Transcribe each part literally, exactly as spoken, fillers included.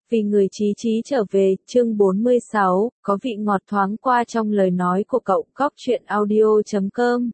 Vì người Chí Chí trở về, chương bốn mươi sáu, có vị ngọt thoáng qua trong lời nói của cậu. Góc truyện audio chấm com.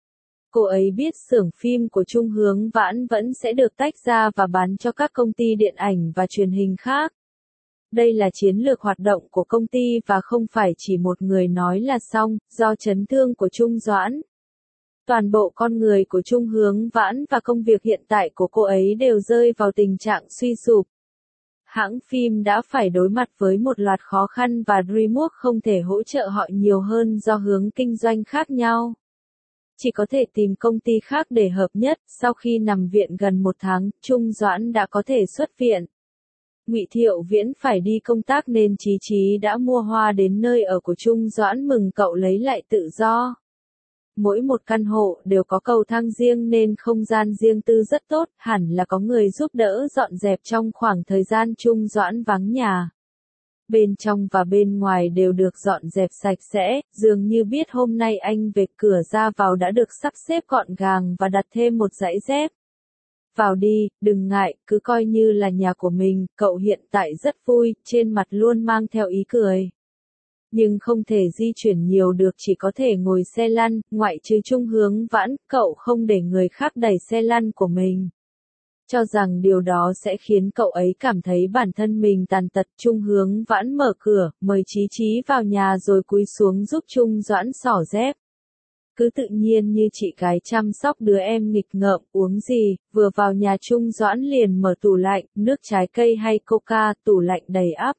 Cô ấy biết xưởng phim của Trung Hướng Vãn vẫn sẽ được tách ra và bán cho các công ty điện ảnh và truyền hình khác. Đây là chiến lược hoạt động của công ty và không phải chỉ một người nói là xong, do chấn thương của Trung Doãn. Toàn bộ con người của Trung Hướng Vãn và công việc hiện tại của cô ấy đều rơi vào tình trạng suy sụp. Hãng phim đã phải đối mặt với một loạt khó khăn và DreamWorks không thể hỗ trợ họ nhiều hơn do hướng kinh doanh khác nhau. Chỉ có thể tìm công ty khác để hợp nhất. Sau khi nằm viện gần một tháng, Trung Doãn đã có thể xuất viện. Ngụy Thiệu Viễn phải đi công tác nên Chí Chí đã mua hoa đến nơi ở của Trung Doãn mừng cậu lấy lại tự do. Mỗi một căn hộ đều có cầu thang riêng nên không gian riêng tư rất tốt, hẳn là có người giúp đỡ dọn dẹp trong khoảng thời gian Trung Doãn vắng nhà. Bên trong và bên ngoài đều được dọn dẹp sạch sẽ, dường như biết hôm nay anh về. Cửa ra vào đã được sắp xếp gọn gàng và đặt thêm một dãy dép. Vào đi, đừng ngại, cứ coi như là nhà của mình. Cậu hiện tại rất vui, trên mặt luôn mang theo ý cười. Nhưng không thể di chuyển nhiều được, chỉ có thể ngồi xe lăn, ngoại trừ Trung Hướng Vãn, cậu không để người khác đẩy xe lăn của mình. Cho rằng điều đó sẽ khiến cậu ấy cảm thấy bản thân mình tàn tật. Trung Hướng Vãn mở cửa, mời Chí Chí vào nhà rồi cúi xuống giúp Trung Doãn xỏ dép. Cứ tự nhiên như chị gái chăm sóc đứa em nghịch ngợm. Uống gì? Vừa vào nhà Trung Doãn liền mở tủ lạnh, nước trái cây hay coca, tủ lạnh đầy ắp.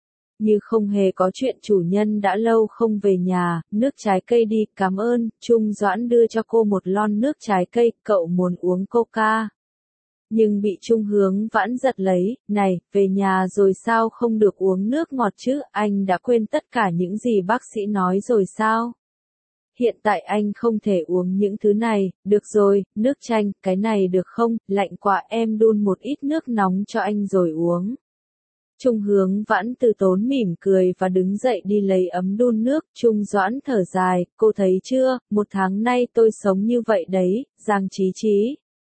Như không hề có chuyện chủ nhân đã lâu không về nhà. Nước trái cây đi, cảm ơn. Trung Doãn đưa cho cô một lon nước trái cây. Cậu muốn uống coca. Nhưng bị Trung Hướng Vãn giật lấy. Này, về nhà rồi sao không được uống nước ngọt chứ? Anh đã quên tất cả những gì bác sĩ nói rồi sao? Hiện tại anh không thể uống những thứ này. Được rồi, nước chanh, cái này được không? Lạnh quá, em đun một ít nước nóng cho anh rồi uống. Trung Hướng Vãn từ tốn mỉm cười và đứng dậy đi lấy ấm đun nước. Trung Doãn thở dài, cô thấy chưa, một tháng nay tôi sống như vậy đấy, Giang Chí Chí.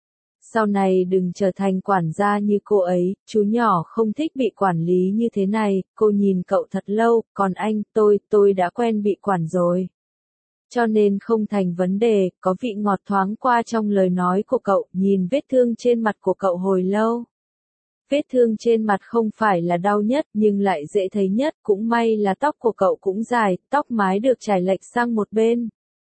Sau này đừng trở thành quản gia như cô ấy, chú nhỏ không thích bị quản lý như thế này. Cô nhìn cậu thật lâu, còn anh, tôi, tôi đã quen bị quản rồi. Cho nên không thành vấn đề. Có vị ngọt thoáng qua trong lời nói của cậu. Nhìn vết thương trên mặt của cậu hồi lâu. Vết thương trên mặt không phải là đau nhất nhưng lại dễ thấy nhất. Cũng may là tóc của cậu cũng dài, tóc mái được trải lệch sang một bên.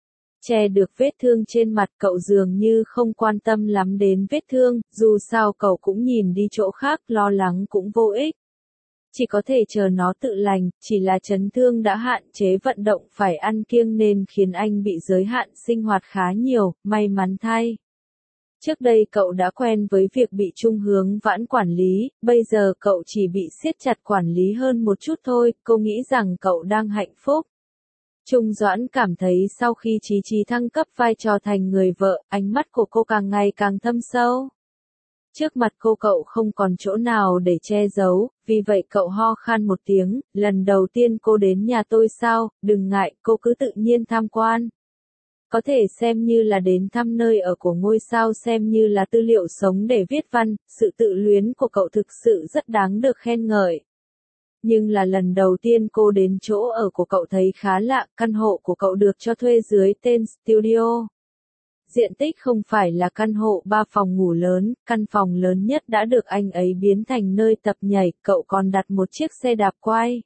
Che được vết thương trên mặt. Cậu dường như không quan tâm lắm đến vết thương, dù sao cậu cũng nhìn đi chỗ khác, lo lắng cũng vô ích. Chỉ có thể chờ nó tự lành. Chỉ là chấn thương đã hạn chế vận động, phải ăn kiêng nên khiến anh bị giới hạn sinh hoạt khá nhiều, may mắn thay. Trước đây cậu đã quen với việc bị Trung Hướng Vãn quản lý, bây giờ cậu chỉ bị siết chặt quản lý hơn một chút thôi. Cô nghĩ rằng cậu đang hạnh phúc. Trung Doãn cảm thấy sau khi Chí Chí thăng cấp vai trò thành người vợ, ánh mắt của cô càng ngày càng thâm sâu. Trước mặt cô cậu không còn chỗ nào để che giấu, vì vậy cậu ho khan một tiếng. Lần đầu tiên cô đến nhà tôi sao? Đừng ngại, cô cứ tự nhiên tham quan. Có thể xem như là đến thăm nơi ở của ngôi sao, xem như là tư liệu sống để viết văn. Sự tự luyến của cậu thực sự rất đáng được khen ngợi. Nhưng là lần đầu tiên cô đến chỗ ở của cậu thấy khá lạ. Căn hộ của cậu được cho thuê dưới tên Studio. Diện tích không phải là căn hộ ba phòng ngủ lớn, căn phòng lớn nhất đã được anh ấy biến thành nơi tập nhảy. Cậu còn đặt một chiếc xe đạp quay.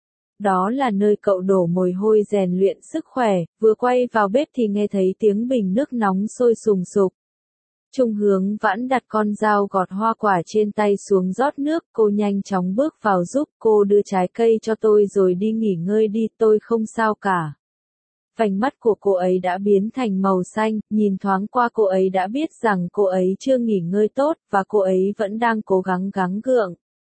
Đó là nơi cậu đổ mồ hôi rèn luyện sức khỏe. Vừa quay vào bếp thì nghe thấy tiếng bình nước nóng sôi sùng sục. Trung Hướng Vãn đặt con dao gọt hoa quả trên tay xuống rót nước. Cô nhanh chóng bước vào giúp. Cô đưa trái cây cho tôi rồi đi nghỉ ngơi đi, tôi không sao cả. Vành mắt của cô ấy đã biến thành màu xanh, nhìn thoáng qua cô ấy đã biết rằng cô ấy chưa nghỉ ngơi tốt, và cô ấy vẫn đang cố gắng gắng gượng.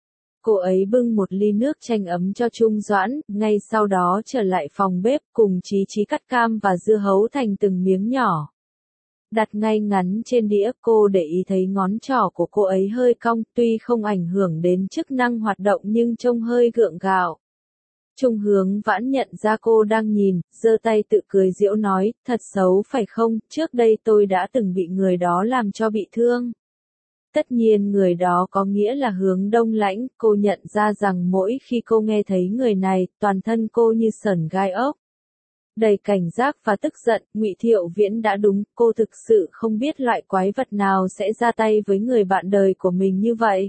Cô ấy bưng một ly nước chanh ấm cho Trung Doãn, ngay sau đó trở lại phòng bếp cùng Chí Chí cắt cam và dưa hấu thành từng miếng nhỏ. Đặt ngay ngắn trên đĩa, cô để ý thấy ngón trỏ của cô ấy hơi cong, tuy không ảnh hưởng đến chức năng hoạt động nhưng trông hơi gượng gạo. Trung Hướng Vãn nhận ra cô đang nhìn, giơ tay tự cười giễu nói, thật xấu phải không, trước đây tôi đã từng bị người đó làm cho bị thương. Tất nhiên người đó có nghĩa là Hướng Đông Lãnh, cô nhận ra rằng mỗi khi cô nghe thấy người này, toàn thân cô như sởn gai ốc. Đầy cảnh giác và tức giận, Ngụy Thiệu Viễn đã đúng, cô thực sự không biết loại quái vật nào sẽ ra tay với người bạn đời của mình như vậy.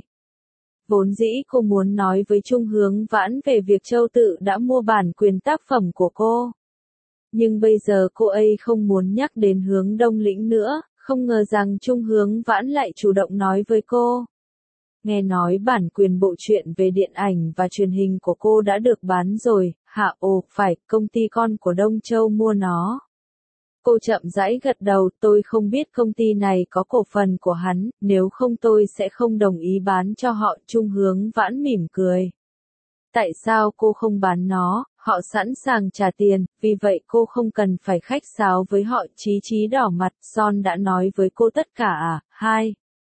Vốn dĩ cô muốn nói với Trung Hướng Vãn về việc Châu Tự đã mua bản quyền tác phẩm của cô. Nhưng bây giờ cô ấy không muốn nhắc đến Hướng Đông Lĩnh nữa, không ngờ rằng Trung Hướng Vãn lại chủ động nói với cô. Nghe nói bản quyền bộ truyện về điện ảnh và truyền hình của cô đã được bán rồi, hả? Ồ, phải, công ty con của Đông Châu mua nó. Cô chậm rãi gật đầu, tôi không biết công ty này có cổ phần của hắn, nếu không tôi sẽ không đồng ý bán cho họ. Trung Hướng Vãn mỉm cười. Tại sao cô không bán nó, họ sẵn sàng trả tiền, vì vậy cô không cần phải khách sáo với họ. Chí Chí đỏ mặt, Son đã nói với cô tất cả à? Hai.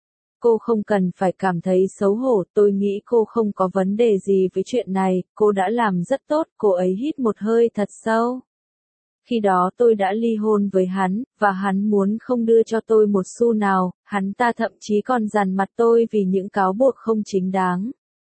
Cô không cần phải cảm thấy xấu hổ, tôi nghĩ cô không có vấn đề gì với chuyện này, cô đã làm rất tốt. Cô ấy hít một hơi thật sâu. Khi đó tôi đã ly hôn với hắn, và hắn muốn không đưa cho tôi một xu nào, hắn ta thậm chí còn dằn mặt tôi vì những cáo buộc không chính đáng.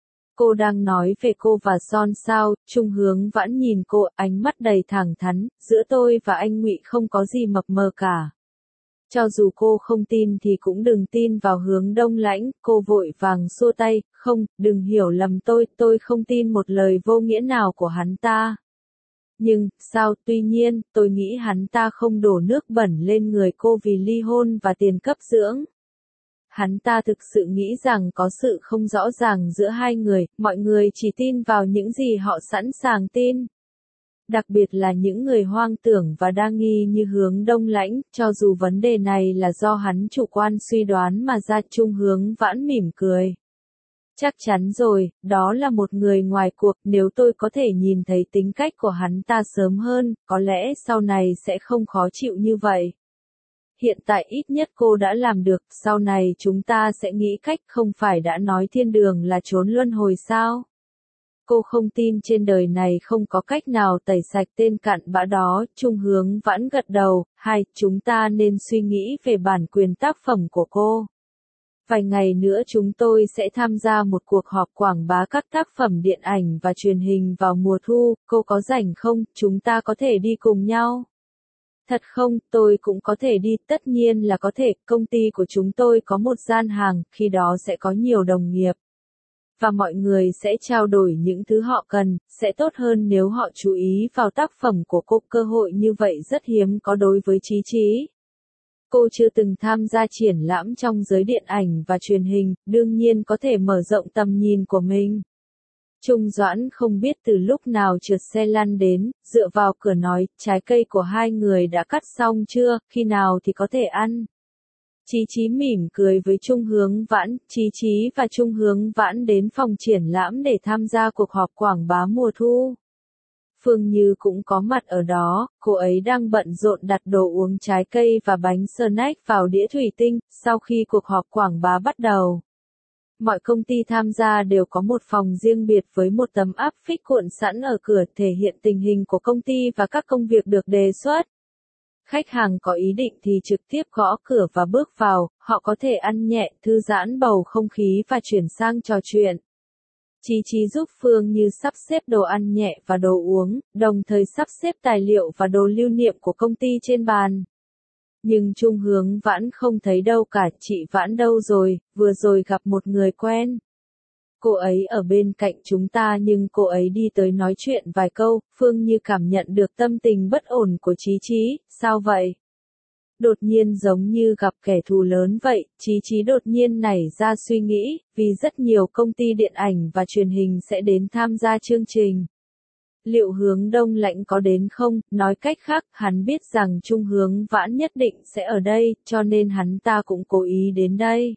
Cô đang nói về cô và Son sao? Trung Hướng Vãn nhìn cô, ánh mắt đầy thẳng thắn, giữa tôi và anh Ngụy không có gì mập mờ cả. Cho dù cô không tin thì cũng đừng tin vào Hướng Đông Lãnh, cô vội vàng xua tay, không, đừng hiểu lầm tôi, tôi không tin một lời vô nghĩa nào của hắn ta. Nhưng, sao, tuy nhiên, tôi nghĩ hắn ta không đổ nước bẩn lên người cô vì ly hôn và tiền cấp dưỡng. Hắn ta thực sự nghĩ rằng có sự không rõ ràng giữa hai người, mọi người chỉ tin vào những gì họ sẵn sàng tin. Đặc biệt là những người hoang tưởng và đa nghi như Hướng Đông Lãnh, cho dù vấn đề này là do hắn chủ quan suy đoán mà ra. Trung Hướng Vãn mỉm cười. Chắc chắn rồi, đó là một người ngoài cuộc, nếu tôi có thể nhìn thấy tính cách của hắn ta sớm hơn, có lẽ sau này sẽ không khó chịu như vậy. Hiện tại ít nhất cô đã làm được, sau này chúng ta sẽ nghĩ cách, không phải đã nói thiên đường là chốn luân hồi sao? Cô không tin trên đời này không có cách nào tẩy sạch tên cặn bã đó. Trung Hướng Vãn gật đầu. Hai, chúng ta nên suy nghĩ về bản quyền tác phẩm của cô. Vài ngày nữa chúng tôi sẽ tham gia một cuộc họp quảng bá các tác phẩm điện ảnh và truyền hình vào mùa thu, cô có rảnh không? Chúng ta có thể đi cùng nhau. Thật không, tôi cũng có thể đi, tất nhiên là có thể, công ty của chúng tôi có một gian hàng, khi đó sẽ có nhiều đồng nghiệp. Và mọi người sẽ trao đổi những thứ họ cần, sẽ tốt hơn nếu họ chú ý vào tác phẩm của cô. Cơ hội như vậy rất hiếm có đối với Chí Chí. Cô chưa từng tham gia triển lãm trong giới điện ảnh và truyền hình, đương nhiên có thể mở rộng tầm nhìn của mình. Trung Doãn không biết từ lúc nào trượt xe lăn đến, dựa vào cửa nói, trái cây của hai người đã cắt xong chưa, khi nào thì có thể ăn. Chí Chí mỉm cười với Trung Hướng Vãn, Chí Chí và Trung Hướng Vãn đến phòng triển lãm để tham gia cuộc họp quảng bá mùa thu. Phương Như cũng có mặt ở đó, cô ấy đang bận rộn đặt đồ uống trái cây và bánh snack vào đĩa thủy tinh, sau khi cuộc họp quảng bá bắt đầu. Mọi công ty tham gia đều có một phòng riêng biệt với một tấm áp phích cuộn sẵn ở cửa thể hiện tình hình của công ty và các công việc được đề xuất. Khách hàng có ý định thì trực tiếp gõ cửa và bước vào, họ có thể ăn nhẹ, thư giãn bầu không khí và chuyển sang trò chuyện. Chí Chí giúp Phương Như sắp xếp đồ ăn nhẹ và đồ uống, đồng thời sắp xếp tài liệu và đồ lưu niệm của công ty trên bàn. Nhưng Trung Hướng Vãn không thấy đâu cả, chị Vãn đâu rồi, vừa rồi gặp một người quen. Cô ấy ở bên cạnh chúng ta nhưng cô ấy đi tới nói chuyện vài câu. Phương Như cảm nhận được tâm tình bất ổn của Chí Chí, sao vậy? Đột nhiên giống như gặp kẻ thù lớn vậy, Chí Chí đột nhiên nảy ra suy nghĩ, vì rất nhiều công ty điện ảnh và truyền hình sẽ đến tham gia chương trình. Liệu Hướng Đông Lãnh có đến không? Nói cách khác, hắn biết rằng Trung Hướng Vãn nhất định sẽ ở đây, cho nên hắn ta cũng cố ý đến đây.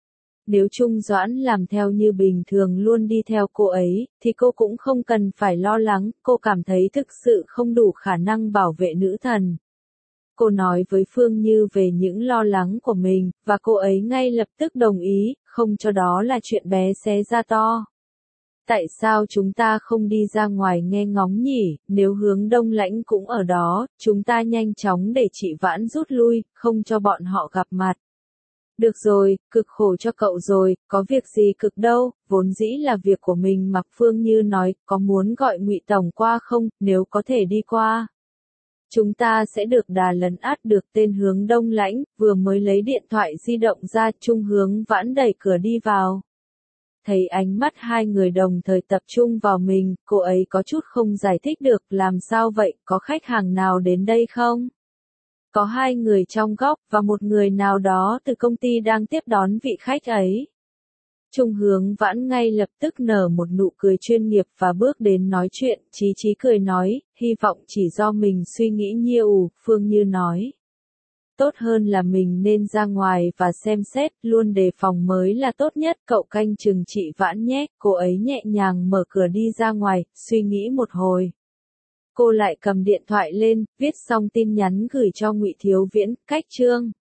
Nếu Trung Doãn làm theo như bình thường luôn đi theo cô ấy, thì cô cũng không cần phải lo lắng, cô cảm thấy thực sự không đủ khả năng bảo vệ nữ thần. Cô nói với Phương Như về những lo lắng của mình, và cô ấy ngay lập tức đồng ý, không cho đó là chuyện bé xé ra to. Tại sao chúng ta không đi ra ngoài nghe ngóng nhỉ, nếu Hướng Đông Lãnh cũng ở đó, chúng ta nhanh chóng để chị Vãn rút lui, không cho bọn họ gặp mặt. Được rồi, cực khổ cho cậu rồi, có việc gì cực đâu, vốn dĩ là việc của mình. Mạc Phương Như nói, có muốn gọi Ngụy Tổng qua không, nếu có thể đi qua. Chúng ta sẽ được đà lấn át được tên Hướng Đông Lãnh, vừa mới lấy điện thoại di động ra, Trung Hướng Vãn đẩy cửa đi vào. Thấy ánh mắt hai người đồng thời tập trung vào mình, cô ấy có chút không giải thích được, làm sao vậy, có khách hàng nào đến đây không? Có hai người trong góc, và một người nào đó từ công ty đang tiếp đón vị khách ấy. Trung Hướng Vãn ngay lập tức nở một nụ cười chuyên nghiệp và bước đến nói chuyện, Chí Chí cười nói, hy vọng chỉ do mình suy nghĩ nhiều, Phương Như nói. Tốt hơn là mình nên ra ngoài và xem xét, luôn đề phòng mới là tốt nhất, cậu canh chừng chị Vãn nhé, cô ấy nhẹ nhàng mở cửa đi ra ngoài, suy nghĩ một hồi. Cô lại cầm điện thoại lên, viết xong tin nhắn gửi cho Ngụy Thiếu Viễn, cách chương.